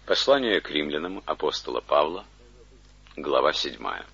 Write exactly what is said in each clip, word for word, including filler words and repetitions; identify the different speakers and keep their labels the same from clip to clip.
Speaker 1: Послание к римлянам апостола Павла, глава седьмая.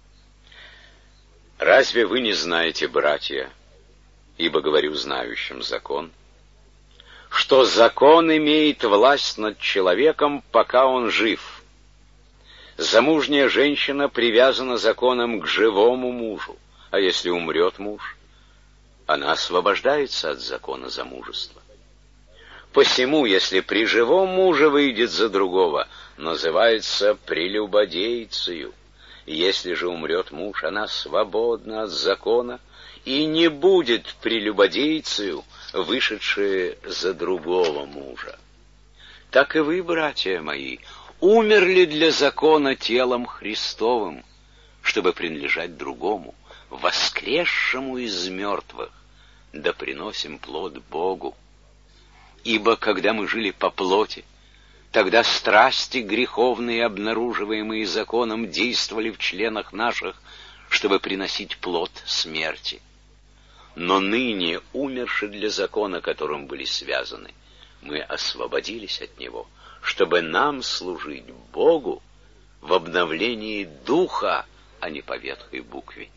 Speaker 1: «Разве вы не знаете, братья, ибо говорю знающим закон, что закон имеет власть над человеком, пока он жив? Замужняя женщина привязана законом к живому мужу, а если умрет муж, она освобождается от закона замужества. Посему, если при живом муже выйдет за другого, называется прелюбодейцею. Если же умрет муж, она свободна от закона и не будет прелюбодейцею, вышедшая за другого мужа. Так и вы, братья мои, умерли для закона телом Христовым, чтобы принадлежать другому, воскресшему из мертвых, да приносим плод Богу. Ибо когда мы жили по плоти, тогда страсти греховные, обнаруживаемые законом, действовали в членах наших, чтобы приносить плод смерти. Но ныне, умерши для закона, которым были связаны, мы освободились от него, чтобы нам служить Богу в обновлении духа, а не по ветхой букве.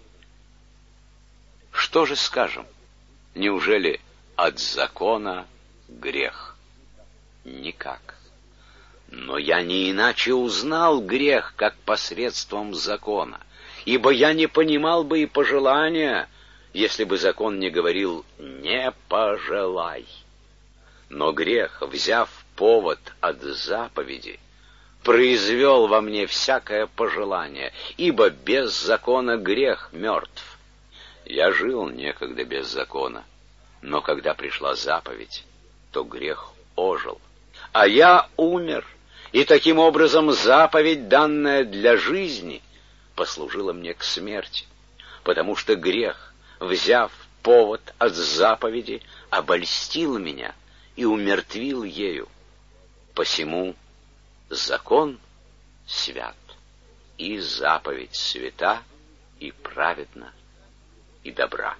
Speaker 1: Что же скажем? Неужели от закона грех? Никак. Но я не иначе узнал грех, как посредством закона, ибо я не понимал бы и пожелания, если бы закон не говорил «не пожелай». Но грех, взяв повод от заповеди, произвел во мне всякое пожелание, ибо без закона грех мертв. Я жил некогда без закона, но когда пришла заповедь, то грех ожил. А я умер, и таким образом заповедь, данная для жизни, послужила мне к смерти, потому что грех, взяв повод от заповеди, обольстил меня и умертвил ею. Посему закон свят, и заповедь свята, и праведна, и добра.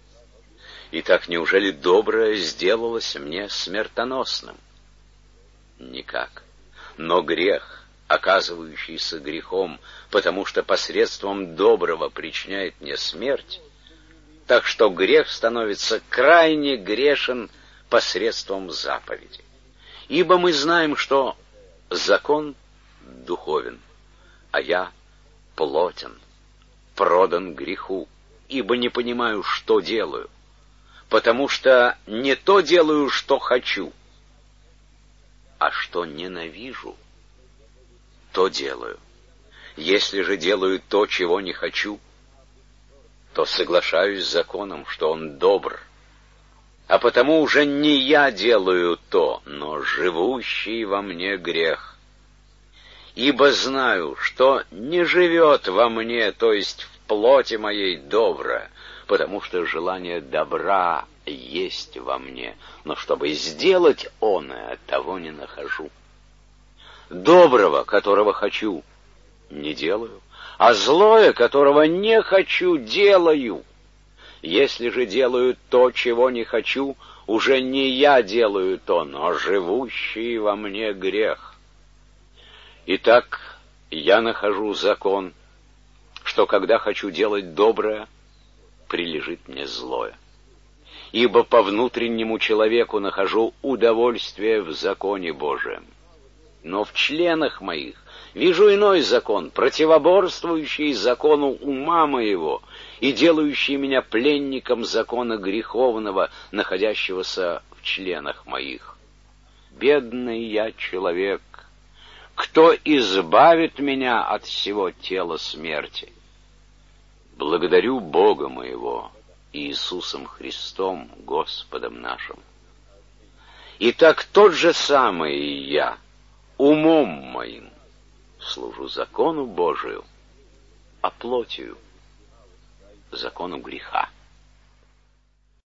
Speaker 1: Итак, неужели доброе сделалось мне смертоносным? Никак. Но грех, оказывающийся грехом, потому что посредством доброго причиняет мне смерть, так что грех становится крайне грешен посредством заповеди. Ибо мы знаем, что закон духовен, а я плотен, продан греху, ибо не понимаю, что делаю, потому что не то делаю, что хочу, а что ненавижу, то делаю. Если же делаю то, чего не хочу, то соглашаюсь с законом, что он добр. А потому уже не я делаю то, но живущий во мне грех. Ибо знаю, что не живет во мне, то есть в плоти моей, доброе, потому что желание добра есть во мне, но чтобы сделать оное, того не нахожу. Доброго, которого хочу, не делаю, а злое, которого не хочу, делаю. Если же делаю то, чего не хочу, уже не я делаю то, но живущий во мне грех. Итак, я нахожу закон, что когда хочу делать доброе, прилежит мне злое. Ибо по внутреннему человеку нахожу удовольствие в законе Божием. Но в членах моих вижу иной закон, противоборствующий закону ума моего и делающий меня пленником закона греховного, находящегося в членах моих. Бедный я человек! Кто избавит меня от всего тела смерти? Благодарю Бога моего, Иисусом Христом, Господом нашим. Итак, тот же самый я, умом моим, служу закону Божию, а плотью закону греха.